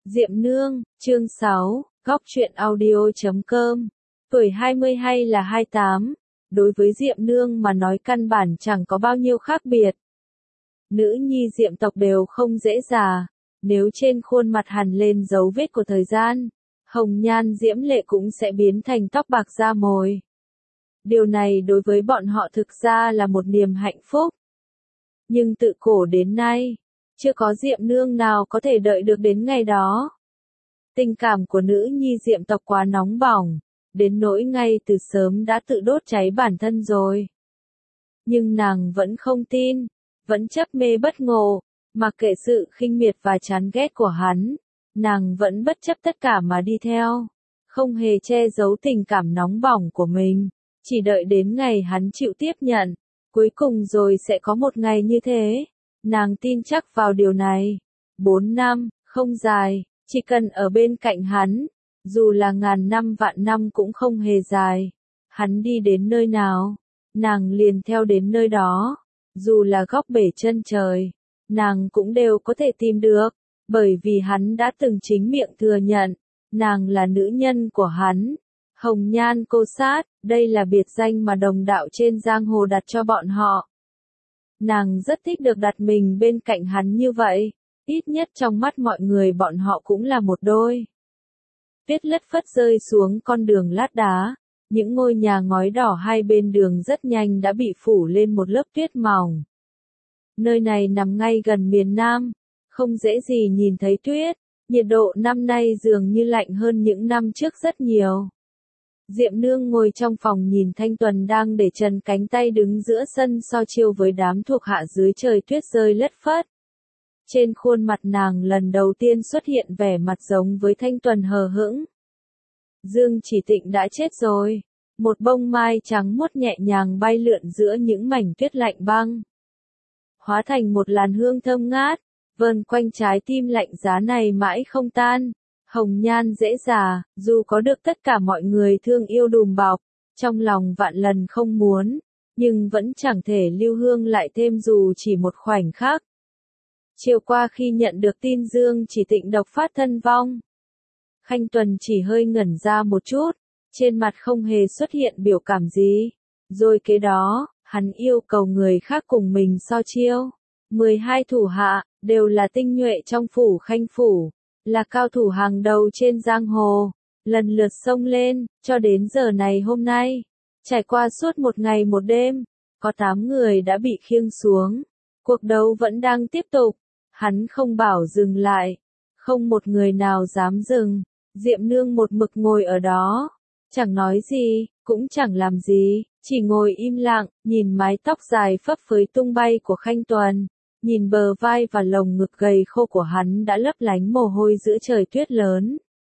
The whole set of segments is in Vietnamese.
Diệm Nương, chương 6, góc truyện audio.com. Tuổi 20 hay là 28, đối với Diệm Nương mà nói căn bản chẳng có bao nhiêu khác biệt. Nữ nhi Diệm tộc đều không dễ già, nếu trên khuôn mặt hằn lên dấu vết của thời gian, hồng nhan diễm lệ cũng sẽ biến thành tóc bạc da mồi. Điều này đối với bọn họ thực ra là một niềm hạnh phúc. Nhưng tự cổ đến nay, chưa có Diệm Nương nào có thể đợi được đến ngày đó. Tình cảm của nữ nhi Diệm tộc quá nóng bỏng, đến nỗi ngay từ sớm đã tự đốt cháy bản thân rồi. Nhưng nàng vẫn không tin, vẫn chấp mê bất ngộ, mặc kệ sự khinh miệt và chán ghét của hắn, nàng vẫn bất chấp tất cả mà đi theo, không hề che giấu tình cảm nóng bỏng của mình, chỉ đợi đến ngày hắn chịu tiếp nhận, cuối cùng rồi sẽ có một ngày như thế. Nàng tin chắc vào điều này. 4 năm, không dài, chỉ cần ở bên cạnh hắn, dù là ngàn năm vạn năm cũng không hề dài. Hắn đi đến nơi nào, nàng liền theo đến nơi đó, dù là góc bể chân trời, nàng cũng đều có thể tìm được, bởi vì hắn đã từng chính miệng thừa nhận, nàng là nữ nhân của hắn. Hồng nhan cô sát, đây là biệt danh mà đồng đạo trên giang hồ đặt cho bọn họ. Nàng rất thích được đặt mình bên cạnh hắn như vậy, ít nhất trong mắt mọi người bọn họ cũng là một đôi. Tuyết lất phất rơi xuống con đường lát đá, những ngôi nhà ngói đỏ hai bên đường rất nhanh đã bị phủ lên một lớp tuyết mỏng. Nơi này nằm ngay gần miền Nam, không dễ gì nhìn thấy tuyết, nhiệt độ năm nay dường như lạnh hơn những năm trước rất nhiều. Diệm Nương ngồi trong phòng nhìn Thanh Tuần đang để trần cánh tay đứng giữa sân so chiêu với đám thuộc hạ dưới trời tuyết rơi lất phất. Trên khuôn mặt nàng lần đầu tiên xuất hiện vẻ mặt giống với Thanh Tuần hờ hững. Dương Chỉ Tịnh đã chết rồi. Một bông mai trắng muốt nhẹ nhàng bay lượn giữa những mảnh tuyết lạnh băng, hóa thành một làn hương thơm ngát, vờn quanh trái tim lạnh giá này mãi không tan. Hồng nhan dễ già, dù có được tất cả mọi người thương yêu đùm bọc, trong lòng vạn lần không muốn, nhưng vẫn chẳng thể lưu hương lại thêm dù chỉ một khoảnh khắc. Chiều qua khi nhận được tin Dương Chỉ Tịnh độc phát thân vong, Khanh Tuần chỉ hơi ngẩn ra một chút, trên mặt không hề xuất hiện biểu cảm gì. Rồi kế đó, hắn yêu cầu người khác cùng mình so chiêu. 12 thủ hạ, đều là tinh nhuệ trong phủ Khanh phủ, là cao thủ hàng đầu trên giang hồ, lần lượt xông lên, cho đến giờ này hôm nay. Trải qua suốt một ngày một đêm, có 8 người đã bị khiêng xuống. Cuộc đấu vẫn đang tiếp tục, hắn không bảo dừng lại, không một người nào dám dừng. Diệm Nương một mực ngồi ở đó, chẳng nói gì, cũng chẳng làm gì, chỉ ngồi im lặng, nhìn mái tóc dài phấp phới tung bay của Khanh Tuần. Nhìn bờ vai và lồng ngực gầy khô của hắn đã lấp lánh mồ hôi giữa trời tuyết lớn.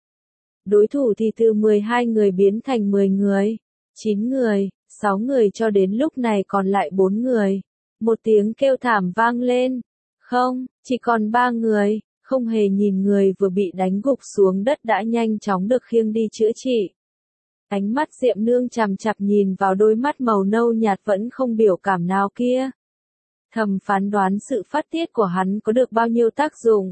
Đối thủ thì từ 12 người biến thành 10 người, 9 người, 6 người cho đến lúc này còn lại 4 người. Một tiếng kêu thảm vang lên. Không, chỉ còn 3 người, không hề nhìn người vừa bị đánh gục xuống đất đã nhanh chóng được khiêng đi chữa trị. Ánh mắt Diệm Nương chằm chằm nhìn vào đôi mắt màu nâu nhạt vẫn không biểu cảm nào kia. Thầm phán đoán sự phát tiết của hắn có được bao nhiêu tác dụng.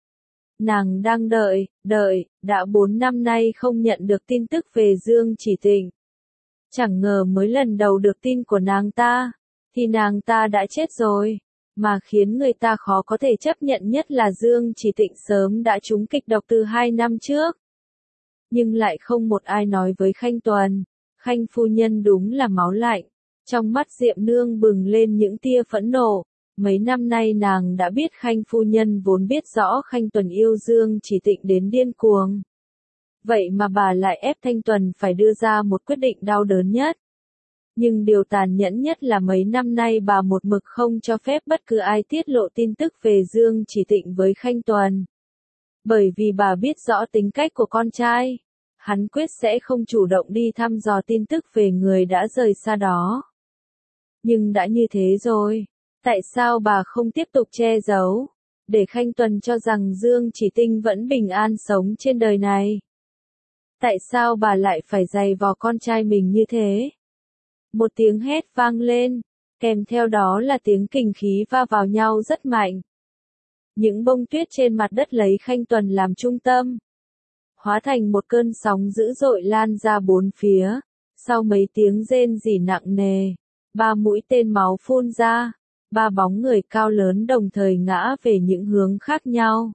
Nàng đang đợi, đã 4 năm nay không nhận được tin tức về Dương Chỉ Tịnh. Chẳng ngờ mới lần đầu được tin của nàng ta, thì nàng ta đã chết rồi. Mà khiến người ta khó có thể chấp nhận nhất là Dương Chỉ Tịnh sớm đã trúng kịch độc từ 2 năm trước. Nhưng lại không một ai nói với Khanh Tuần. Khanh phu nhân đúng là máu lạnh. Trong mắt Diệm Nương bừng lên những tia phẫn nộ. Mấy năm nay nàng đã biết Khanh phu nhân vốn biết rõ Khanh Tuần yêu Dương Chỉ Tịnh đến điên cuồng. Vậy mà bà lại ép Thanh Tuần phải đưa ra một quyết định đau đớn nhất. Nhưng điều tàn nhẫn nhất là mấy năm nay bà một mực không cho phép bất cứ ai tiết lộ tin tức về Dương Chỉ Tịnh với Khanh Tuần. Bởi vì bà biết rõ tính cách của con trai. Hắn quyết sẽ không chủ động đi thăm dò tin tức về người đã rời xa đó. Nhưng đã như thế rồi, tại sao bà không tiếp tục che giấu, để Khanh Tuần cho rằng Dương Chỉ Tịnh vẫn bình an sống trên đời này? Tại sao bà lại phải giày vò con trai mình như thế? Một tiếng hét vang lên, kèm theo đó là tiếng kình khí va vào nhau rất mạnh. Những bông tuyết trên mặt đất lấy Khanh Tuần làm trung tâm, hóa thành một cơn sóng dữ dội lan ra bốn phía. Sau mấy tiếng rên rỉ nặng nề, 3 mũi tên máu phun ra, 3 bóng người cao lớn đồng thời ngã về những hướng khác nhau.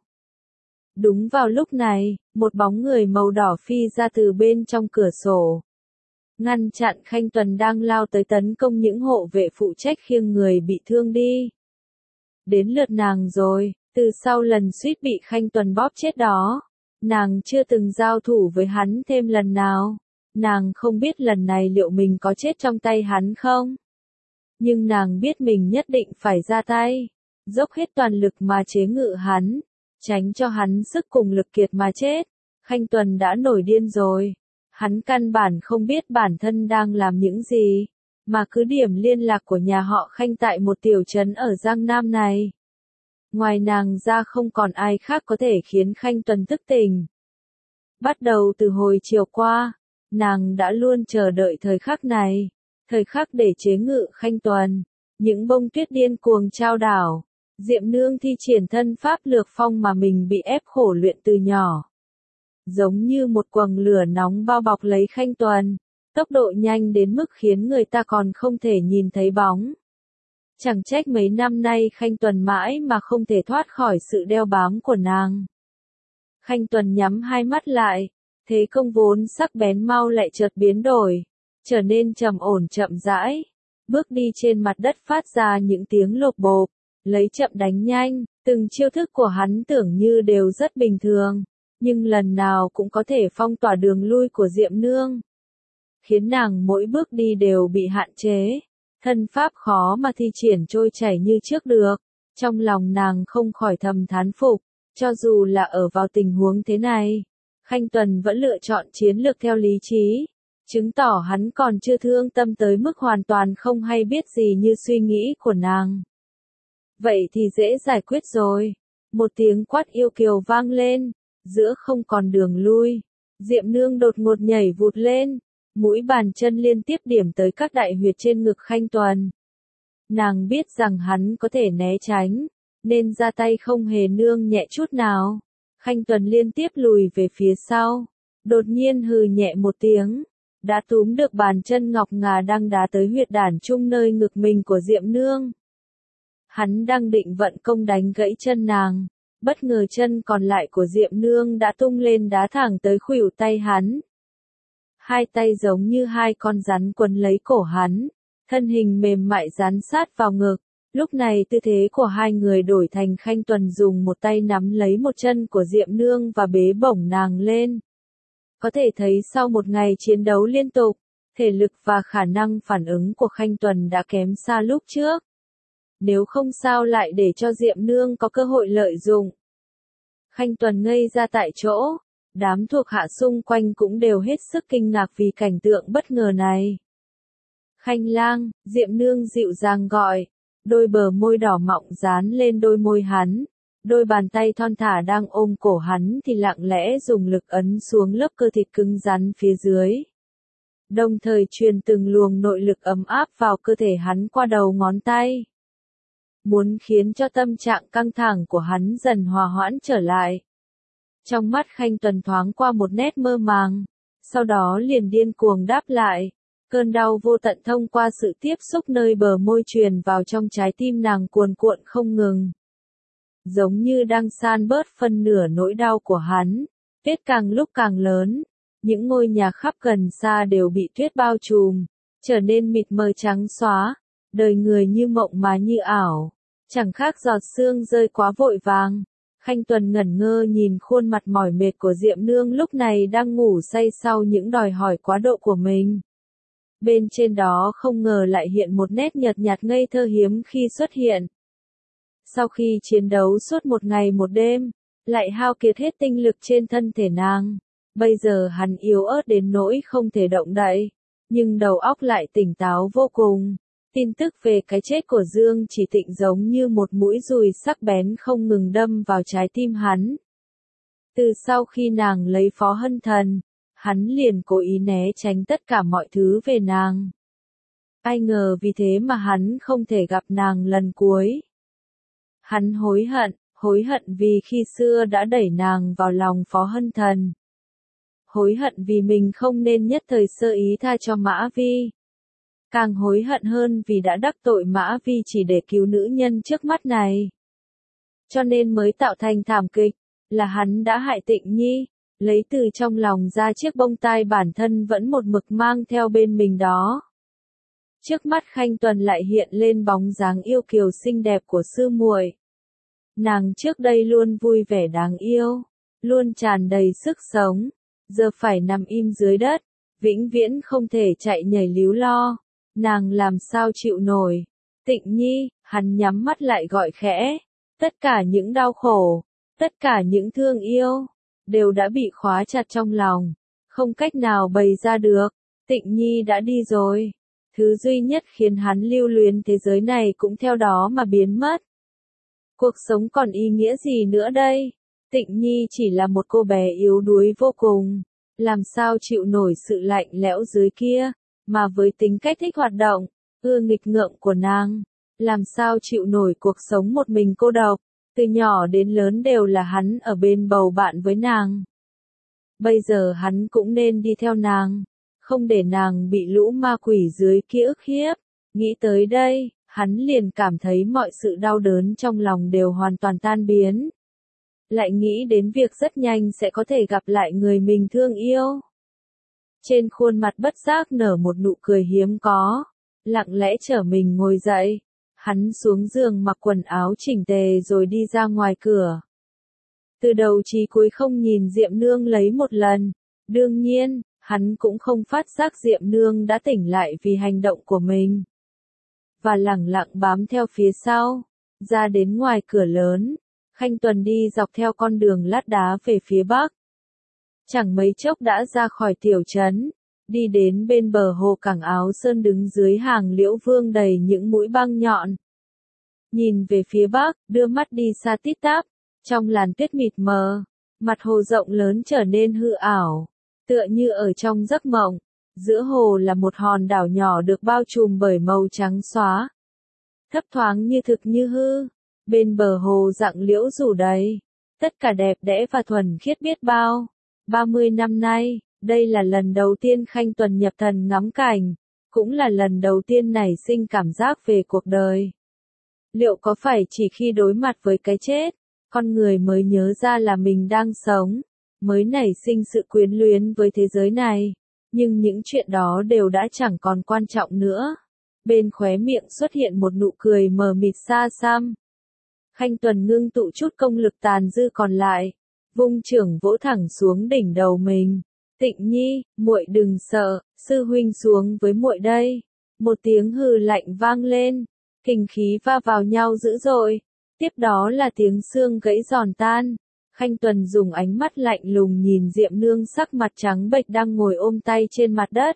Đúng vào lúc này, một bóng người màu đỏ phi ra từ bên trong cửa sổ, ngăn chặn Khanh Tuần đang lao tới tấn công những hộ vệ phụ trách khiêng người bị thương đi. Đến lượt nàng rồi, từ sau lần suýt bị Khanh Tuần bóp chết đó, nàng chưa từng giao thủ với hắn thêm lần nào. Nàng không biết lần này liệu mình có chết trong tay hắn không? Nhưng nàng biết mình nhất định phải ra tay, dốc hết toàn lực mà chế ngự hắn, tránh cho hắn sức cùng lực kiệt mà chết. Khanh Tuần đã nổi điên rồi. Hắn căn bản không biết bản thân đang làm những gì, mà cứ điểm liên lạc của nhà họ Khanh tại một tiểu trấn ở Giang Nam này. Ngoài nàng ra không còn ai khác có thể khiến Khanh Tuần thức tỉnh. Bắt đầu từ hồi chiều qua, nàng đã luôn chờ đợi thời khắc này, thời khắc để chế ngự Khanh Tuần. Những bông tuyết điên cuồng trao đảo, Diệm Nương thi triển thân pháp lược phong mà mình bị ép khổ luyện từ nhỏ. Giống như một quầng lửa nóng bao bọc lấy Khanh Tuần, tốc độ nhanh đến mức khiến người ta còn không thể nhìn thấy bóng. Chẳng trách mấy năm nay Khanh Tuần mãi mà không thể thoát khỏi sự đeo bám của nàng. Khanh Tuần nhắm hai mắt lại, thế công vốn sắc bén mau lại chợt biến đổi, trở nên trầm ổn chậm rãi, bước đi trên mặt đất phát ra những tiếng lộp bộp, lấy chậm đánh nhanh, từng chiêu thức của hắn tưởng như đều rất bình thường, nhưng lần nào cũng có thể phong tỏa đường lui của Diệm Nương, khiến nàng mỗi bước đi đều bị hạn chế, thân pháp khó mà thi triển trôi chảy như trước được. Trong lòng nàng không khỏi thầm thán phục, cho dù là ở vào tình huống thế này, Khanh Tuần vẫn lựa chọn chiến lược theo lý trí, chứng tỏ hắn còn chưa thương tâm tới mức hoàn toàn không hay biết gì như suy nghĩ của nàng. Vậy thì dễ giải quyết rồi. Một tiếng quát yêu kiều vang lên, giữa không còn đường lui, Diệm Nương đột ngột nhảy vụt lên, mũi bàn chân liên tiếp điểm tới các đại huyệt trên ngực Khanh Tuần. Nàng biết rằng hắn có thể né tránh, nên ra tay không hề nương nhẹ chút nào. Khanh Tuần liên tiếp lùi về phía sau, đột nhiên hừ nhẹ một tiếng, đã túm được bàn chân ngọc ngà đang đá tới huyệt đản trung nơi ngực mình của Diệm Nương. Hắn đang định vận công đánh gãy chân nàng, bất ngờ chân còn lại của Diệm Nương đã tung lên đá thẳng tới khuỷu tay hắn. Hai tay giống như hai con rắn quấn lấy cổ hắn, thân hình mềm mại dán sát vào ngực. Lúc này tư thế của hai người đổi thành Khanh Tuần dùng một tay nắm lấy một chân của Diệm Nương và bế bổng nàng lên. Có thể thấy sau một ngày chiến đấu liên tục, thể lực và khả năng phản ứng của Khanh Tuần đã kém xa lúc trước. Nếu không sao lại để cho Diệm Nương có cơ hội lợi dụng. Khanh Tuần ngây ra tại chỗ, đám thuộc hạ xung quanh cũng đều hết sức kinh ngạc vì cảnh tượng bất ngờ này. Khanh lang, Diệm Nương dịu dàng gọi, đôi bờ môi đỏ mọng dán lên đôi môi hắn, đôi bàn tay thon thả đang ôm cổ hắn thì lặng lẽ dùng lực ấn xuống lớp cơ thịt cứng rắn phía dưới. Đồng thời truyền từng luồng nội lực ấm áp vào cơ thể hắn qua đầu ngón tay. Muốn khiến cho tâm trạng căng thẳng của hắn dần hòa hoãn trở lại. Trong mắt Khanh Tuần thoáng qua một nét mơ màng, sau đó liền điên cuồng đáp lại. Cơn đau vô tận thông qua sự tiếp xúc nơi bờ môi truyền vào trong trái tim nàng cuồn cuộn không ngừng. Giống như đang san bớt phân nửa nỗi đau của hắn, tuyết càng lúc càng lớn, những ngôi nhà khắp gần xa đều bị tuyết bao trùm, trở nên mịt mờ trắng xóa, đời người như mộng mà như ảo, chẳng khác giọt sương rơi quá vội vàng. Khanh Tuần ngẩn ngơ nhìn khuôn mặt mỏi mệt của Diệm Nương lúc này đang ngủ say sau những đòi hỏi quá độ của mình. Bên trên đó không ngờ lại hiện một nét nhợt nhạt ngây thơ hiếm khi xuất hiện. Sau khi chiến đấu suốt một ngày một đêm, lại hao kiệt hết tinh lực trên thân thể nàng, bây giờ hắn yếu ớt đến nỗi không thể động đậy, nhưng đầu óc lại tỉnh táo vô cùng. Tin tức về cái chết của Dương Chỉ Tịnh giống như một mũi dùi sắc bén không ngừng đâm vào trái tim hắn. Từ sau khi nàng lấy Phó Hân Thần, hắn liền cố ý né tránh tất cả mọi thứ về nàng. Ai ngờ vì thế mà hắn không thể gặp nàng lần cuối. Hắn Hối hận vì khi xưa đã đẩy nàng vào lòng Phó Hân Thần. Hối hận vì mình không nên nhất thời sơ ý tha cho Mã Vi. Càng hối hận hơn vì đã đắc tội Mã Vi chỉ để cứu nữ nhân trước mắt này. Cho nên mới tạo thành thảm kịch, là hắn đã hại Tịnh Nhi, lấy từ trong lòng ra chiếc bông tai bản thân vẫn một mực mang theo bên mình đó. Trước mắt Khanh Tuần lại hiện lên bóng dáng yêu kiều xinh đẹp của sư muội. Nàng trước đây luôn vui vẻ đáng yêu, luôn tràn đầy sức sống, giờ phải nằm im dưới đất, vĩnh viễn không thể chạy nhảy líu lo, nàng làm sao chịu nổi. Tịnh Nhi, hắn nhắm mắt lại gọi khẽ, tất cả những đau khổ, tất cả những thương yêu, đều đã bị khóa chặt trong lòng, không cách nào bày ra được. Tịnh Nhi đã đi rồi, thứ duy nhất khiến hắn lưu luyến thế giới này cũng theo đó mà biến mất. Cuộc sống còn ý nghĩa gì nữa đây? Tịnh Nhi chỉ là một cô bé yếu đuối vô cùng, làm sao chịu nổi sự lạnh lẽo dưới kia, mà với tính cách thích hoạt động, ưa nghịch ngợm của nàng, làm sao chịu nổi cuộc sống một mình cô độc, từ nhỏ đến lớn đều là hắn ở bên bầu bạn với nàng. Bây giờ hắn cũng nên đi theo nàng, không để nàng bị lũ ma quỷ dưới kia ức hiếp. Nghĩ tới đây, hắn liền cảm thấy mọi sự đau đớn trong lòng đều hoàn toàn tan biến. Lại nghĩ đến việc rất nhanh sẽ có thể gặp lại người mình thương yêu. Trên khuôn mặt bất giác nở một nụ cười hiếm có, lặng lẽ trở mình ngồi dậy. Hắn xuống giường mặc quần áo chỉnh tề rồi đi ra ngoài cửa. Từ đầu chí cuối không nhìn Diệm Nương lấy một lần. Đương nhiên, hắn cũng không phát giác Diệm Nương đã tỉnh lại vì hành động của mình. Và lẳng lặng bám theo phía sau, ra đến ngoài cửa lớn, Khanh Tuần đi dọc theo con đường lát đá về phía bắc. Chẳng mấy chốc đã ra khỏi tiểu trấn, đi đến bên bờ hồ Cảng Áo Sơn đứng dưới hàng liễu vương đầy những mũi băng nhọn. Nhìn về phía bắc, đưa mắt đi xa tít tắp, trong làn tuyết mịt mờ, mặt hồ rộng lớn trở nên hư ảo, tựa như ở trong giấc mộng. Giữa hồ là một hòn đảo nhỏ được bao trùm bởi màu trắng xóa, thấp thoáng như thực như hư. Bên bờ hồ rặng liễu rủ đầy, tất cả đẹp đẽ và thuần khiết biết bao. 30 năm nay, đây là lần đầu tiên Khanh Tuần nhập thần ngắm cảnh, cũng là lần đầu tiên nảy sinh cảm giác về cuộc đời. Liệu có phải chỉ khi đối mặt với cái chết, con người mới nhớ ra là mình đang sống, mới nảy sinh sự quyến luyến với thế giới này? Nhưng những chuyện đó đều đã chẳng còn quan trọng nữa. Bên khóe miệng xuất hiện một nụ cười mờ mịt xa xăm. Khanh Tuần ngưng tụ chút công lực tàn dư còn lại, vung chưởng vỗ thẳng xuống đỉnh đầu mình. Tịnh Nhi, muội đừng sợ, sư huynh xuống với muội đây. Một tiếng hừ lạnh vang lên, kình khí va vào nhau dữ dội. Tiếp đó là tiếng xương gãy giòn tan. Khanh Tuần dùng ánh mắt lạnh lùng nhìn Diệm Nương sắc mặt trắng bệch đang ngồi ôm tay trên mặt đất,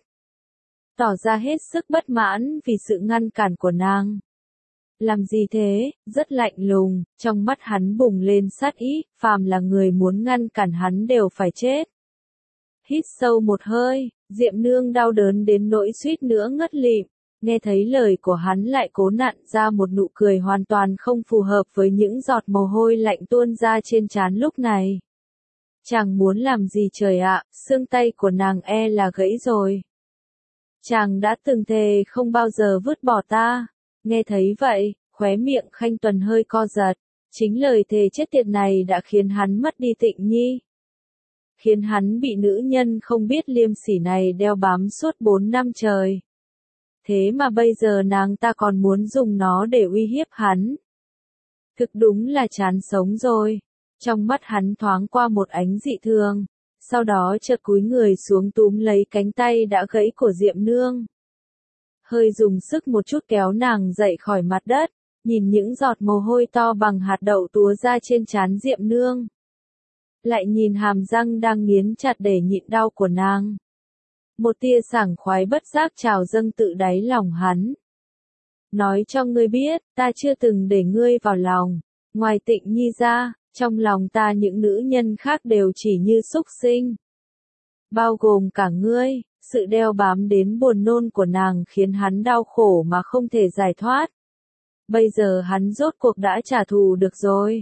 tỏ ra hết sức bất mãn vì sự ngăn cản của nàng. Làm gì thế? Rất lạnh lùng, trong mắt hắn bùng lên sát ý, phàm là người muốn ngăn cản hắn đều phải chết. Hít sâu một hơi, Diệm Nương đau đớn đến nỗi suýt nữa ngất lịm, nghe thấy lời của hắn lại cố nặn ra một nụ cười hoàn toàn không phù hợp với những giọt mồ hôi lạnh tuôn ra trên trán lúc này. Chàng muốn làm gì trời ạ, xương tay của nàng e là gãy rồi. Chàng đã từng thề không bao giờ vứt bỏ ta. Nghe thấy vậy, khóe miệng Khanh Tuần hơi co giật, chính lời thề chết tiệt này đã khiến hắn mất đi Tịnh Nhi. Khiến hắn bị nữ nhân không biết liêm sỉ này đeo bám suốt 4 năm trời. Thế mà bây giờ nàng ta còn muốn dùng nó để uy hiếp hắn. Thực đúng là chán sống rồi. Trong mắt hắn thoáng qua một ánh dị thường, sau đó chợt cúi người xuống túm lấy cánh tay đã gãy của Diệm Nương. Hơi dùng sức một chút kéo nàng dậy khỏi mặt đất, nhìn những giọt mồ hôi to bằng hạt đậu túa ra trên trán Diệm Nương. Lại nhìn hàm răng đang nghiến chặt để nhịn đau của nàng. Một tia sảng khoái bất giác trào dâng tự đáy lòng hắn. Nói cho ngươi biết, ta chưa từng để ngươi vào lòng, ngoài Tịnh Nhi ra, trong lòng ta những nữ nhân khác đều chỉ như súc sinh. Bao gồm cả ngươi. Sự đeo bám đến buồn nôn của nàng khiến hắn đau khổ mà không thể giải thoát. Bây giờ hắn rốt cuộc đã trả thù được rồi.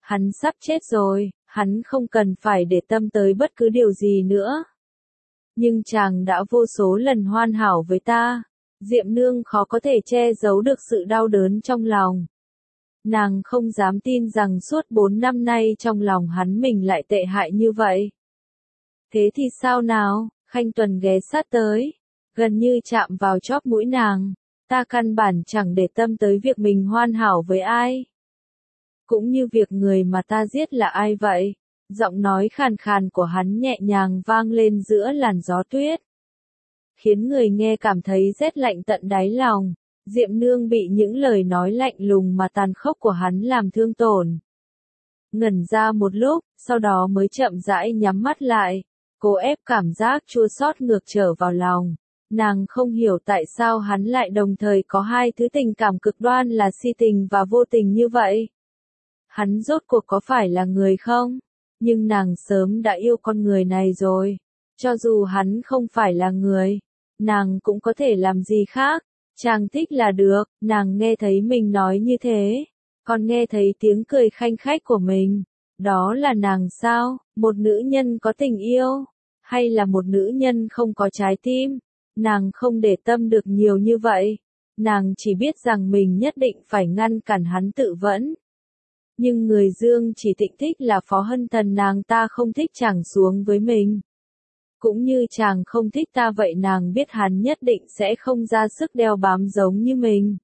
Hắn sắp chết rồi, hắn không cần phải để tâm tới bất cứ điều gì nữa. Nhưng chàng đã vô số lần hoàn hảo với ta. Diệm Nương khó có thể che giấu được sự đau đớn trong lòng. Nàng không dám tin rằng suốt 4 năm nay trong lòng hắn mình lại tệ hại như vậy. Thế thì sao nào? Khanh Tuần ghé sát tới, gần như chạm vào chóp mũi nàng. Ta căn bản chẳng để tâm tới việc mình hoàn hảo với ai. Cũng như việc người mà ta giết là ai vậy? Giọng nói khàn khàn của hắn nhẹ nhàng vang lên giữa làn gió tuyết, khiến người nghe cảm thấy rét lạnh tận đáy lòng. Diệm Nương bị những lời nói lạnh lùng mà tàn khốc của hắn làm thương tổn. Ngẩn ra một lúc, sau đó mới chậm rãi nhắm mắt lại, cố ép cảm giác chua xót ngược trở vào lòng. Nàng không hiểu tại sao hắn lại đồng thời có hai thứ tình cảm cực đoan là si tình và vô tình như vậy. Hắn rốt cuộc có phải là người không? Nhưng nàng sớm đã yêu con người này rồi. Cho dù hắn không phải là người, nàng cũng có thể làm gì khác. Chàng thích là được. Nàng nghe thấy mình nói như thế, còn nghe thấy tiếng cười khanh khách của mình. Đó là nàng sao? Một nữ nhân có tình yêu? Hay là một nữ nhân không có trái tim? Nàng không để tâm được nhiều như vậy. Nàng chỉ biết rằng mình nhất định phải ngăn cản hắn tự vẫn. Nhưng người Dương Chỉ Tịnh thích là Phó Hân Thần, nàng ta không thích chàng xuống với mình. Cũng như chàng không thích ta vậy, nàng biết hắn nhất định sẽ không ra sức đeo bám giống như mình.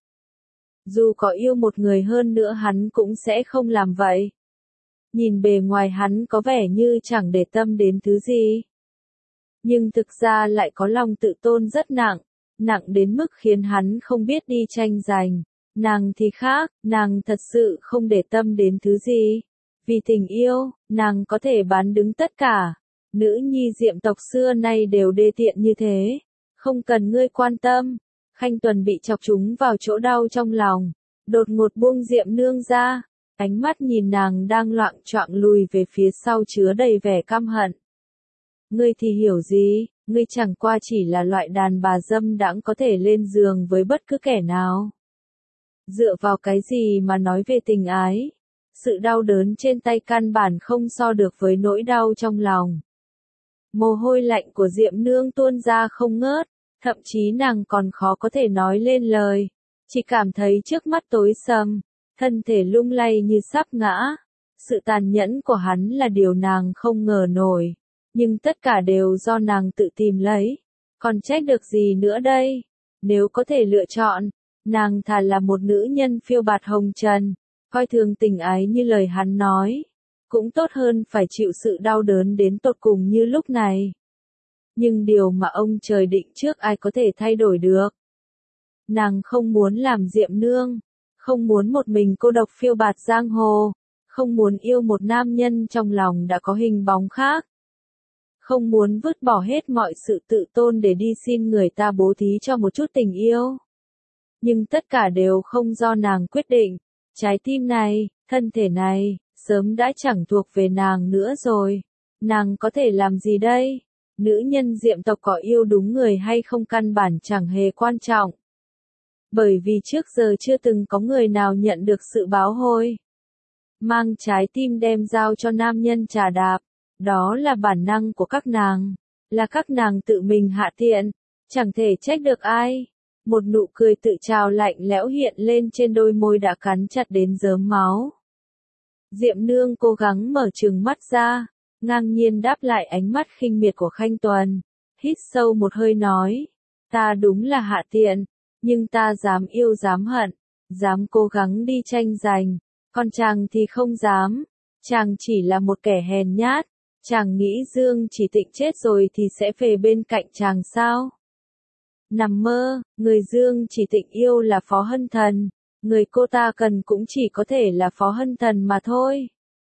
Dù có yêu một người hơn nữa hắn cũng sẽ không làm vậy. Nhìn bề ngoài hắn có vẻ như chẳng để tâm đến thứ gì. Nhưng thực ra lại có lòng tự tôn rất nặng, nặng đến mức khiến hắn không biết đi tranh giành. Nàng thì khác, nàng thật sự không để tâm đến thứ gì. Vì tình yêu, nàng có thể bán đứng tất cả. Nữ nhi Diệm tộc xưa nay đều đê tiện như thế. Không cần ngươi quan tâm. Khanh Tuần bị chọc trúng vào chỗ đau trong lòng. Đột ngột buông Diệm Nương ra. Ánh mắt nhìn nàng đang loạng choạng lùi về phía sau chứa đầy vẻ căm hận. Ngươi thì hiểu gì, ngươi chẳng qua chỉ là loại đàn bà dâm đãng có thể lên giường với bất cứ kẻ nào. Dựa vào cái gì mà nói về tình ái? Sự đau đớn trên tay căn bản không so được với nỗi đau trong lòng. Mồ hôi lạnh của Diệm Nương tuôn ra không ngớt, thậm chí nàng còn khó có thể nói lên lời. Chỉ cảm thấy trước mắt tối sầm, thân thể lung lay như sắp ngã. Sự tàn nhẫn của hắn là điều nàng không ngờ nổi. Nhưng tất cả đều do nàng tự tìm lấy. Còn trách được gì nữa đây? Nếu có thể lựa chọn, nàng thà là một nữ nhân phiêu bạt hồng trần, coi thường tình ái như lời hắn nói. Cũng tốt hơn phải chịu sự đau đớn đến tột cùng như lúc này. Nhưng điều mà ông trời định trước ai có thể thay đổi được. Nàng không muốn làm Diệm Nương, không muốn một mình cô độc phiêu bạt giang hồ, không muốn yêu một nam nhân trong lòng đã có hình bóng khác. Không muốn vứt bỏ hết mọi sự tự tôn để đi xin người ta bố thí cho một chút tình yêu. Nhưng tất cả đều không do nàng quyết định. Trái tim này, thân thể này, sớm đã chẳng thuộc về nàng nữa rồi. Nàng có thể làm gì đây? Nữ nhân Diệm tộc có yêu đúng người hay không căn bản chẳng hề quan trọng. Bởi vì trước giờ chưa từng có người nào nhận được sự báo hồi. Mang trái tim đem giao cho nam nhân trà đạp. Đó là bản năng của các nàng. Là các nàng tự mình hạ tiện. Chẳng thể trách được ai. Một nụ cười tự trào lạnh lẽo hiện lên trên đôi môi đã cắn chặt đến rớm máu. Diệm Nương cố gắng mở trừng mắt ra, ngang nhiên đáp lại ánh mắt khinh miệt của Khanh Tuần. Hít sâu một hơi nói, ta đúng là hạ tiện, nhưng ta dám yêu dám hận, dám cố gắng đi tranh giành, còn chàng thì không dám. Chàng chỉ là một kẻ hèn nhát, chàng nghĩ Dương Chỉ Tịnh chết rồi thì sẽ về bên cạnh chàng sao? Nằm mơ, người Dương Chỉ Tịnh yêu là Phó Hân Thần, người cô ta cần cũng chỉ có thể là Phó Hân Thần mà thôi.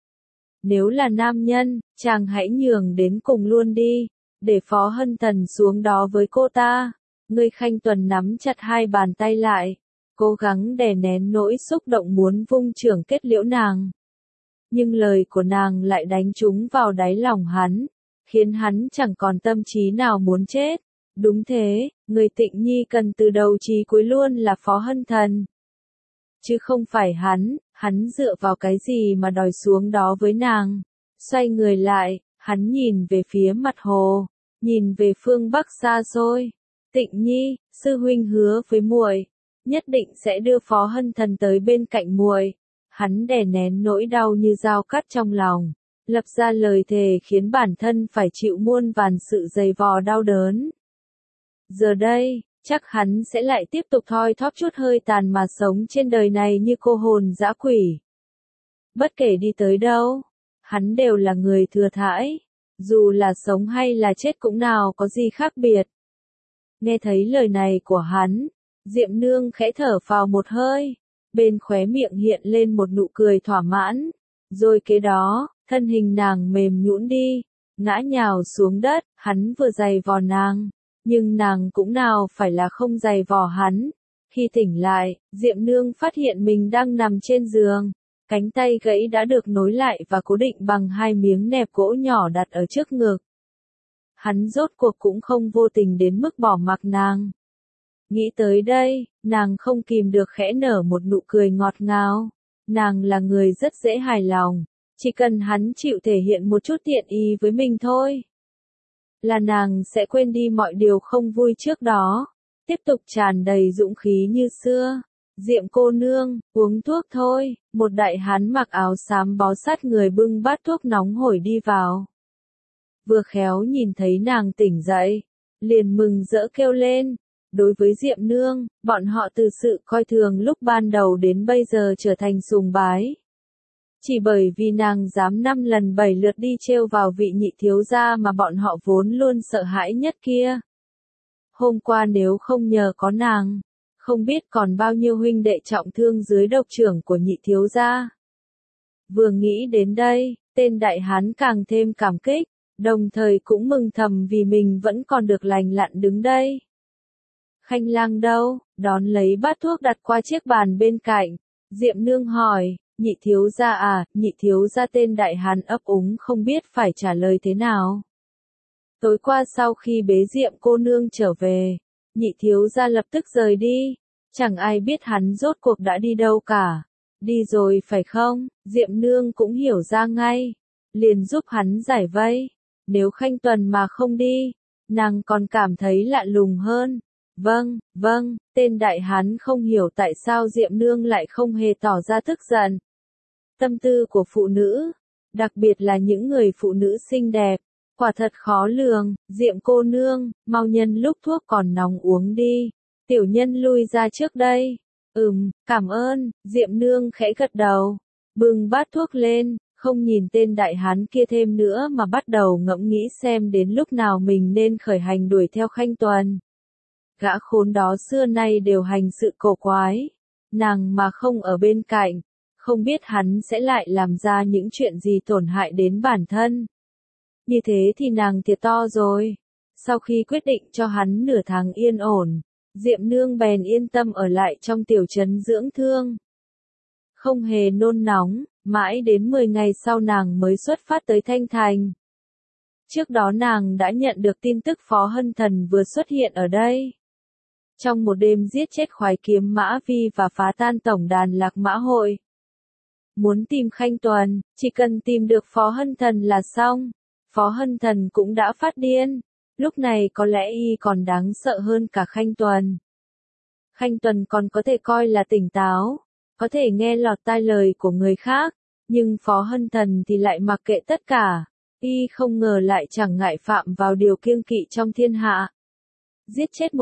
Nếu là nam nhân, chàng hãy nhường đến cùng luôn đi, để Phó Hân Thần xuống đó với cô ta. Người Khanh Tuần nắm chặt hai bàn tay lại, cố gắng đè nén nỗi xúc động muốn vung chưởng kết liễu nàng. Nhưng lời của nàng lại đánh trúng vào đáy lòng hắn, khiến hắn chẳng còn tâm trí nào muốn chết. Đúng thế, người Tịnh Nhi cần từ đầu chí cuối luôn là Phó Hân Thần. Chứ không phải hắn, Hắn dựa vào cái gì mà đòi xuống đó với nàng? Xoay người lại, hắn nhìn về phía mặt hồ, nhìn về phương Bắc xa xôi. Tịnh Nhi, sư huynh hứa với muội, nhất định sẽ đưa Phó Hân Thần tới bên cạnh muội. Hắn đè nén nỗi đau như dao cắt trong lòng, lập ra lời thề khiến bản thân phải chịu muôn vàn sự dày vò đau đớn. Giờ đây, chắc hắn sẽ lại tiếp tục thoi thóp chút hơi tàn mà sống trên đời này như cô hồn dã quỷ. Bất kể đi tới đâu, hắn đều là người thừa thãi, dù là sống hay là chết cũng nào có gì khác biệt. Nghe thấy lời này của hắn, Diệm Nương khẽ thở phào một hơi, bên khóe miệng hiện lên một nụ cười thỏa mãn, rồi kế đó, thân hình nàng mềm nhũn đi, ngã nhào xuống đất, hắn vừa giày vò nàng, nhưng nàng cũng nào phải là không giày vò hắn. Khi tỉnh lại, Diệm Nương phát hiện mình đang nằm trên giường, cánh tay gãy đã được nối lại và cố định bằng hai miếng nẹp gỗ nhỏ đặt ở trước ngực. Hắn rốt cuộc cũng không vô tình đến mức bỏ mặc nàng. Nghĩ tới đây, nàng không kìm được khẽ nở một nụ cười ngọt ngào. Nàng là người rất dễ hài lòng, chỉ cần hắn chịu thể hiện một chút thiện ý với mình thôi, là nàng sẽ quên đi mọi điều không vui trước đó, tiếp tục tràn đầy dũng khí như xưa. Diệm cô nương, uống thuốc thôi. Một đại hán mặc áo xám bó sát người bưng bát thuốc nóng hổi đi vào. Vừa khéo nhìn thấy nàng tỉnh dậy, liền mừng rỡ kêu lên. Đối với Diệm Nương, bọn họ từ sự coi thường lúc ban đầu đến bây giờ trở thành sùng bái. Chỉ bởi vì nàng dám 5 lần 7 lượt đi trêu vào vị nhị thiếu gia mà bọn họ vốn luôn sợ hãi nhất kia. Hôm qua nếu không nhờ có nàng, không biết còn bao nhiêu huynh đệ trọng thương dưới độc chưởng của nhị thiếu gia. Vừa nghĩ đến đây, tên đại hán càng thêm cảm kích, đồng thời cũng mừng thầm vì mình vẫn còn được lành lặn đứng đây. Khanh Lang đâu? Đón lấy bát thuốc đặt qua chiếc bàn bên cạnh, Diệm Nương hỏi, nhị thiếu gia à? Nhị thiếu gia tên đại hán ấp úng không biết phải trả lời thế nào. Tối qua sau khi bế Diệm cô nương trở về, nhị thiếu gia lập tức rời đi, chẳng ai biết hắn rốt cuộc đã đi đâu cả. Đi rồi phải không? Diệm Nương cũng hiểu ra ngay, liền giúp hắn giải vây. Nếu Khanh Tuần mà không đi, nàng còn cảm thấy lạ lùng hơn. Vâng, tên đại hán không hiểu tại sao Diệm Nương lại không hề tỏ ra tức giận. Tâm tư của phụ nữ, đặc biệt là những người phụ nữ xinh đẹp, quả thật khó lường. Diệm cô nương, mau nhân lúc thuốc còn nóng uống đi. Tiểu nhân lui ra trước đây. Cảm ơn. Diệm Nương khẽ gật đầu, bưng bát thuốc lên, không nhìn tên đại hán kia thêm nữa mà bắt đầu ngẫm nghĩ xem đến lúc nào mình nên khởi hành đuổi theo Khanh Tuần. Gã khốn đó xưa nay đều hành sự cổ quái, nàng mà không ở bên cạnh, không biết hắn sẽ lại làm ra những chuyện gì tổn hại đến bản thân. Như thế thì nàng thiệt to rồi. Sau khi quyết định cho hắn nửa tháng yên ổn, Diệm Nương bèn yên tâm ở lại trong tiểu trấn dưỡng thương. Không hề nôn nóng, mãi đến 10 ngày sau nàng mới xuất phát tới Thanh Thành. Trước đó nàng đã nhận được tin tức Phó Hân Thần vừa xuất hiện ở đây. Trong một đêm giết chết khoái kiếm Mã Vi và phá tan tổng đàn Lạc Mã Hội. Muốn tìm Khanh Tuần, chỉ cần tìm được Phó Hân Thần là xong. Phó Hân Thần cũng đã phát điên. Lúc này có lẽ y còn đáng sợ hơn cả Khanh Tuần. Khanh Tuần còn có thể coi là tỉnh táo, có thể nghe lọt tai lời của người khác, nhưng Phó Hân Thần thì lại mặc kệ tất cả. Y không ngờ lại chẳng ngại phạm vào điều kiêng kỵ trong thiên hạ. Giết chết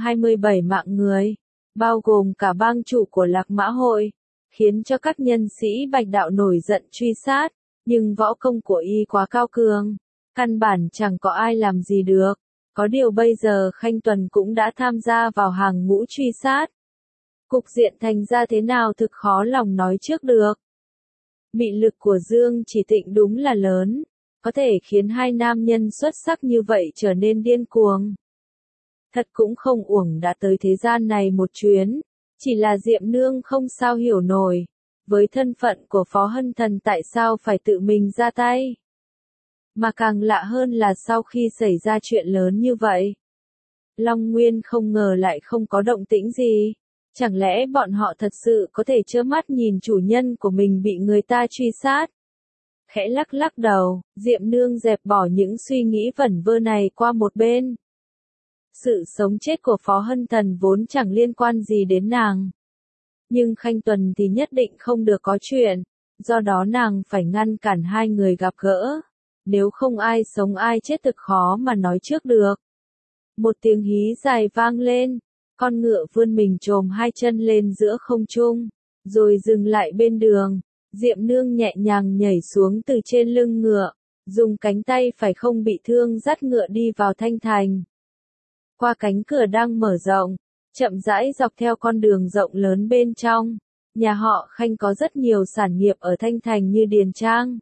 127 mạng người, bao gồm cả bang chủ của Lạc Mã Hội, khiến cho các nhân sĩ Bạch Đạo nổi giận truy sát, nhưng võ công của y quá cao cường, căn bản chẳng có ai làm gì được. Có điều bây giờ Khanh Tuần cũng đã tham gia vào hàng ngũ truy sát. Cục diện thành ra thế nào thực khó lòng nói trước được. Mị lực của Dương Chỉ Tịnh đúng là lớn, có thể khiến hai nam nhân xuất sắc như vậy trở nên điên cuồng. Thật cũng không uổng đã tới thế gian này một chuyến, chỉ là Diệm Nương không sao hiểu nổi, với thân phận của Phó Hân Thần tại sao phải tự mình ra tay. Mà càng lạ hơn là sau khi xảy ra chuyện lớn như vậy, Long Nguyên không ngờ lại không có động tĩnh gì. Chẳng lẽ bọn họ thật sự có thể trơ mắt nhìn chủ nhân của mình bị người ta truy sát? Khẽ lắc lắc đầu, Diệm Nương dẹp bỏ những suy nghĩ vẩn vơ này qua một bên. Sự sống chết của Phó Hân Thần vốn chẳng liên quan gì đến nàng. Nhưng Khanh Tuần thì nhất định không được có chuyện, do đó nàng phải ngăn cản hai người gặp gỡ. Nếu không ai sống ai chết thực khó mà nói trước được. Một tiếng hí dài vang lên, con ngựa vươn mình chồm hai chân lên giữa không trung, rồi dừng lại bên đường. Diệm Nương nhẹ nhàng nhảy xuống từ trên lưng ngựa, dùng cánh tay phải không bị thương dắt ngựa đi vào Thanh Thành. Qua cánh cửa đang mở rộng, chậm rãi dọc theo con đường rộng lớn bên trong, nhà họ Khanh có rất nhiều sản nghiệp ở Thanh Thành như điền trang,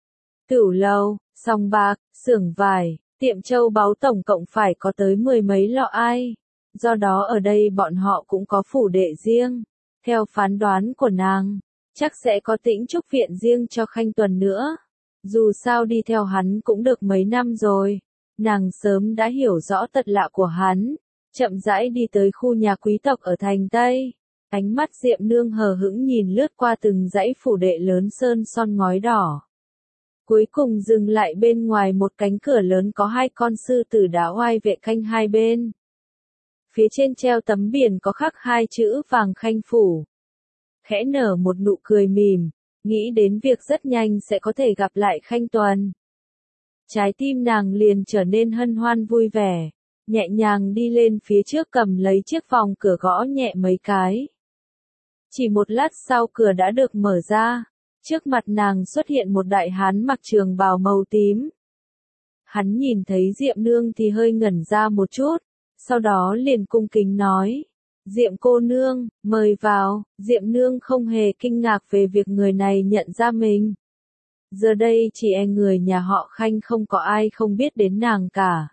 tửu lâu, sòng bạc, xưởng vải, tiệm châu báu, tổng cộng phải có tới 10 mấy lọ ai. Do đó ở đây bọn họ cũng có phủ đệ riêng. Theo phán đoán của nàng, chắc sẽ có Tĩnh Trúc viện riêng cho Khanh Tuần nữa. Dù sao đi theo hắn cũng được mấy năm rồi, nàng sớm đã hiểu rõ tật lạ của hắn. Chậm rãi đi tới khu nhà quý tộc ở thành Tây. Ánh mắt Diệm Nương hờ hững nhìn lướt qua từng dãy phủ đệ lớn sơn son ngói đỏ. Cuối cùng dừng lại bên ngoài một cánh cửa lớn có hai con sư tử đá oai vệ canh hai bên. Phía trên treo tấm biển có khắc hai chữ Vàng Khanh Phủ. Khẽ nở một nụ cười mỉm, nghĩ đến việc rất nhanh sẽ có thể gặp lại Khanh Tuần. Trái tim nàng liền trở nên hân hoan vui vẻ, nhẹ nhàng đi lên phía trước cầm lấy chiếc vòng cửa gõ nhẹ mấy cái. Chỉ một lát sau cửa đã được mở ra, trước mặt nàng xuất hiện một đại hán mặc trường bào màu tím. Hắn nhìn thấy Diệm Nương thì hơi ngẩn ra một chút, sau đó liền cung kính nói, Diệm cô nương, mời vào. Diệm Nương không hề kinh ngạc về việc người này nhận ra mình. Giờ đây chỉ e người nhà họ Khanh không có ai không biết đến nàng cả.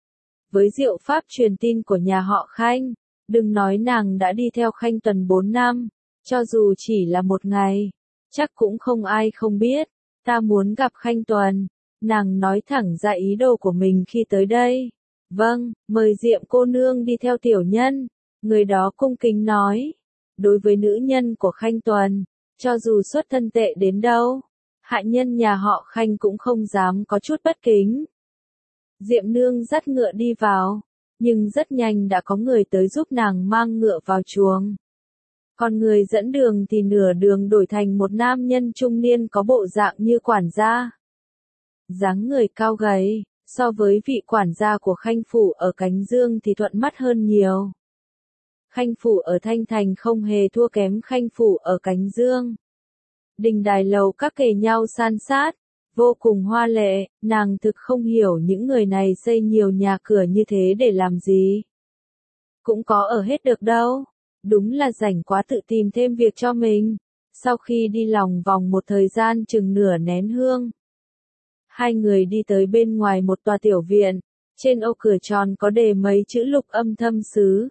Với diệu pháp truyền tin của nhà họ Khanh, đừng nói nàng đã đi theo Khanh Tuần 4 năm, cho dù chỉ là một ngày, chắc cũng không ai không biết. Ta muốn gặp Khanh Tuần. Nàng nói thẳng ra ý đồ của mình khi tới đây. Vâng, mời Diệm cô nương đi theo tiểu nhân. Người đó cung kính nói. Đối với nữ nhân của Khanh Tuần, cho dù xuất thân tệ đến đâu, hạ nhân nhà họ Khanh cũng không dám có chút bất kính. Diệm Nương dắt ngựa đi vào, nhưng rất nhanh đã có người tới giúp nàng mang ngựa vào chuồng. Còn người dẫn đường thì nửa đường đổi thành một nam nhân trung niên có bộ dạng như quản gia. Dáng người cao gầy, so với vị quản gia của Khanh Phủ ở Cánh Dương thì thuận mắt hơn nhiều. Khanh Phủ ở Thanh Thành không hề thua kém Khanh Phủ ở Cánh Dương. Đình đài lầu các kề nhau san sát, vô cùng hoa lệ, nàng thực không hiểu những người này xây nhiều nhà cửa như thế để làm gì. Cũng có ở hết được đâu, đúng là rảnh quá tự tìm thêm việc cho mình. Sau khi đi lòng vòng một thời gian chừng nửa nén hương, hai người đi tới bên ngoài một tòa tiểu viện, trên ô cửa tròn có đề mấy chữ lục âm thâm sứ.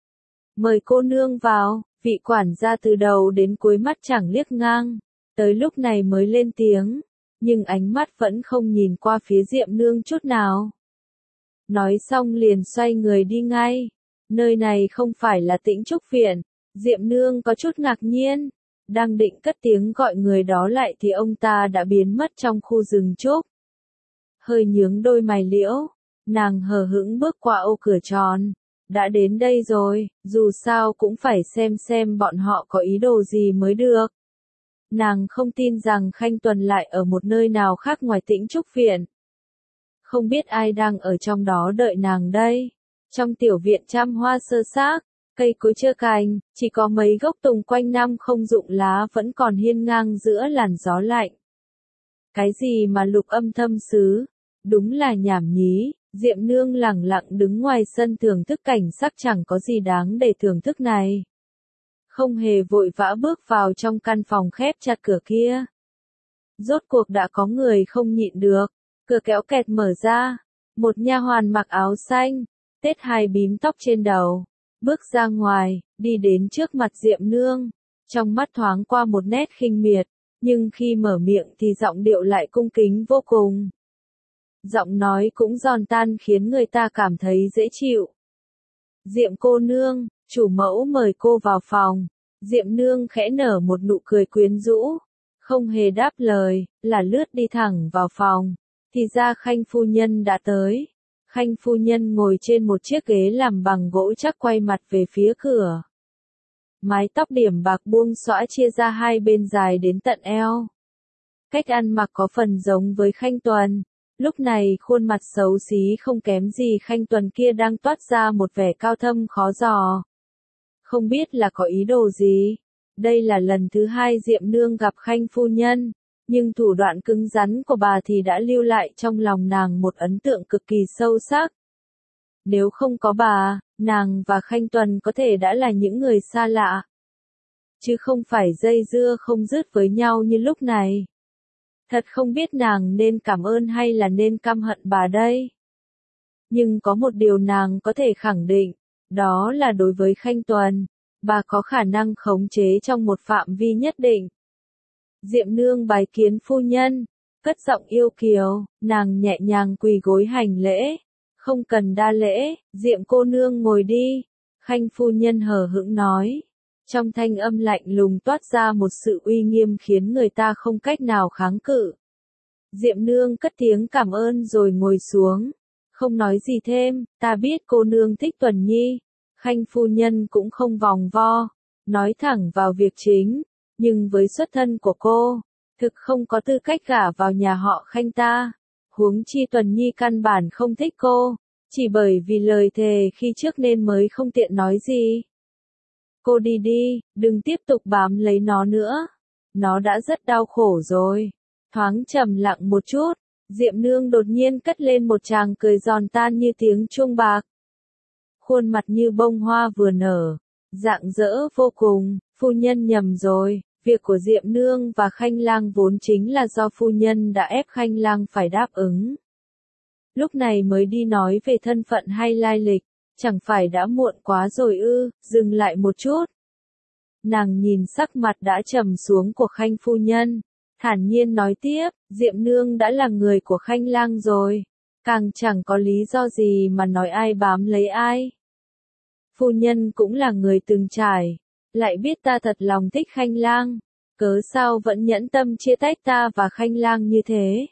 Mời cô nương vào. Vị quản gia từ đầu đến cuối mắt chẳng liếc ngang, tới lúc này mới lên tiếng, nhưng ánh mắt vẫn không nhìn qua phía Diệm Nương chút nào. Nói xong liền xoay người đi ngay. Nơi này không phải là Tĩnh Trúc viện. Diệm Nương có chút ngạc nhiên, đang định cất tiếng gọi người đó lại thì ông ta đã biến mất trong khu rừng trúc. Hơi nhướng đôi mày liễu, nàng hờ hững bước qua ô cửa tròn. Đã đến đây rồi, dù sao cũng phải xem bọn họ có ý đồ gì mới được. Nàng không tin rằng Khanh Tuần lại ở một nơi nào khác ngoài Tĩnh Trúc viện. Không biết ai đang ở trong đó đợi nàng đây. Trong tiểu viện trăm hoa sơ xác, cây cối chưa cành, chỉ có mấy gốc tùng quanh năm không rụng lá vẫn còn hiên ngang giữa làn gió lạnh. Cái gì mà lục âm thâm sứ? Đúng là nhảm nhí. Diệm Nương lẳng lặng đứng ngoài sân thưởng thức cảnh sắc chẳng có gì đáng để thưởng thức này. Không hề vội vã bước vào trong căn phòng khép chặt cửa kia. Rốt cuộc đã có người không nhịn được, cửa kéo kẹt mở ra, một nha hoàn mặc áo xanh, tết hai bím tóc trên đầu, bước ra ngoài, đi đến trước mặt Diệm Nương, trong mắt thoáng qua một nét khinh miệt, nhưng khi mở miệng thì giọng điệu lại cung kính vô cùng. Giọng nói cũng giòn tan khiến người ta cảm thấy dễ chịu. Diệm cô nương, chủ mẫu mời cô vào phòng. Diệm nương khẽ nở một nụ cười quyến rũ, không hề đáp lời, là lướt đi thẳng vào phòng. Thì ra Khanh phu nhân đã tới. Khanh phu nhân ngồi trên một chiếc ghế làm bằng gỗ chắc quay mặt về phía cửa. Mái tóc điểm bạc buông xõa chia ra hai bên dài đến tận eo. Cách ăn mặc có phần giống với Khanh Tuần. Lúc này khuôn mặt xấu xí không kém gì Khanh Tuần kia đang toát ra một vẻ cao thâm khó dò. Không biết là có ý đồ gì. Đây là lần thứ hai Diệm nương gặp Khanh phu nhân, nhưng thủ đoạn cứng rắn của bà thì đã lưu lại trong lòng nàng một ấn tượng cực kỳ sâu sắc. Nếu không có bà, nàng và Khanh Tuần có thể đã là những người xa lạ, chứ không phải dây dưa không dứt với nhau như lúc này. Thật không biết nàng nên cảm ơn hay là nên căm hận bà đây. Nhưng có một điều nàng có thể khẳng định, đó là đối với Khanh Tuần, bà có khả năng khống chế trong một phạm vi nhất định. Diệm nương bái kiến phu nhân, cất giọng yêu kiều, nàng nhẹ nhàng quỳ gối hành lễ. Không cần đa lễ, Diệm cô nương ngồi đi. Khanh phu nhân hờ hững nói. Trong thanh âm lạnh lùng toát ra một sự uy nghiêm khiến người ta không cách nào kháng cự. Diệm nương cất tiếng cảm ơn rồi ngồi xuống. Không nói gì thêm, ta biết cô nương thích Tuần Nhi. Khanh phu nhân cũng không vòng vo, nói thẳng vào việc chính. Nhưng với xuất thân của cô, thực không có tư cách gả vào nhà họ Khanh ta. Huống chi Tuần Nhi căn bản không thích cô, chỉ bởi vì lời thề khi trước nên mới không tiện nói gì. Cô đi đi, đừng tiếp tục bám lấy nó nữa. Nó đã rất đau khổ rồi. Thoáng trầm lặng một chút, Diệm nương đột nhiên cất lên một tràng cười giòn tan như tiếng chuông bạc. Khuôn mặt như bông hoa vừa nở, rạng rỡ vô cùng. Phu nhân nhầm rồi, việc của Diệm nương và Khanh lang vốn chính là do phu nhân đã ép Khanh lang phải đáp ứng. Lúc này mới đi nói về thân phận hay lai lịch, chẳng phải đã muộn quá rồi ư? Dừng lại một chút. Nàng nhìn sắc mặt đã trầm xuống của Khanh phu nhân, thản nhiên nói tiếp, Diệm nương đã là người của Khanh lang rồi, càng chẳng có lý do gì mà nói ai bám lấy ai. Phu nhân cũng là người từng trải, lại biết ta thật lòng thích Khanh lang, cớ sao vẫn nhẫn tâm chia tách ta và Khanh lang như thế?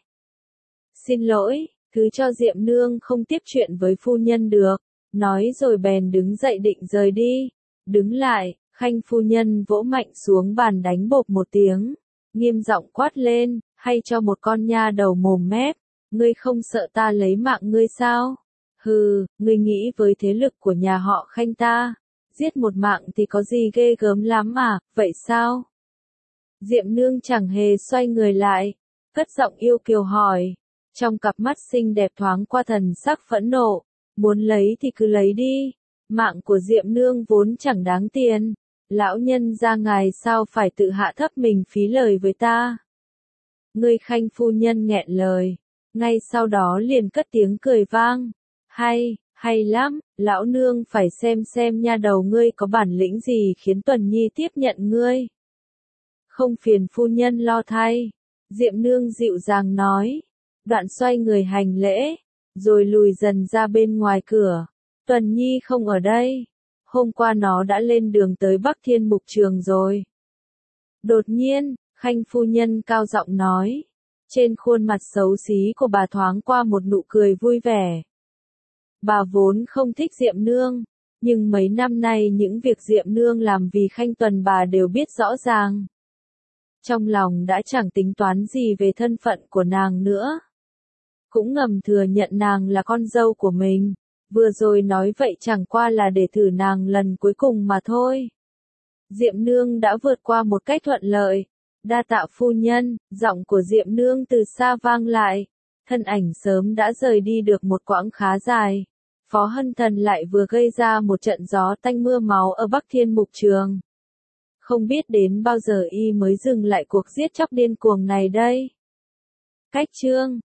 Xin lỗi, thứ cho Diệm nương không tiếp chuyện với phu nhân được. Nói rồi bèn đứng dậy định rời đi. Đứng lại, Khanh phu nhân vỗ mạnh xuống bàn đánh bộp một tiếng, nghiêm giọng quát lên, hay cho một con nha đầu mồm mép, ngươi không sợ ta lấy mạng ngươi sao? Hừ, ngươi nghĩ với thế lực của nhà họ Khanh ta, giết một mạng thì có gì ghê gớm lắm à, vậy sao? Diệm nương chẳng hề xoay người lại, cất giọng yêu kiều hỏi, trong cặp mắt xinh đẹp thoáng qua thần sắc phẫn nộ, muốn lấy thì cứ lấy đi, mạng của Diệm nương vốn chẳng đáng tiền, lão nhân gia ngài sao phải tự hạ thấp mình phí lời với ta? Ngươi Khanh phu nhân nghẹn lời, ngay sau đó liền cất tiếng cười vang, hay lắm, lão nương phải xem nha đầu ngươi có bản lĩnh gì khiến Tuần Nhi tiếp nhận ngươi. Không phiền phu nhân lo thay, Diệm nương dịu dàng nói, đoạn xoay người hành lễ, rồi lùi dần ra bên ngoài cửa. Tuần Nhi không ở đây, hôm qua nó đã lên đường tới Bắc Thiên Mục Trường rồi. Đột nhiên, Khanh phu nhân cao giọng nói, trên khuôn mặt xấu xí của bà thoáng qua một nụ cười vui vẻ. Bà vốn không thích Diệm nương, nhưng mấy năm nay những việc Diệm nương làm vì Khanh Tuần bà đều biết rõ ràng. Trong lòng đã chẳng tính toán gì về thân phận của nàng nữa. Cũng ngầm thừa nhận nàng là con dâu của mình, vừa rồi nói vậy chẳng qua là để thử nàng lần cuối cùng mà thôi. Diệm nương đã vượt qua một cách thuận lợi, đa tạ phu nhân, giọng của Diệm nương từ xa vang lại, thân ảnh sớm đã rời đi được một quãng khá dài. Phó Hân Thần lại vừa gây ra một trận gió tanh mưa máu ở Bắc Thiên Mục Trường. Không biết đến bao giờ y mới dừng lại cuộc giết chóc điên cuồng này đây. Cách chương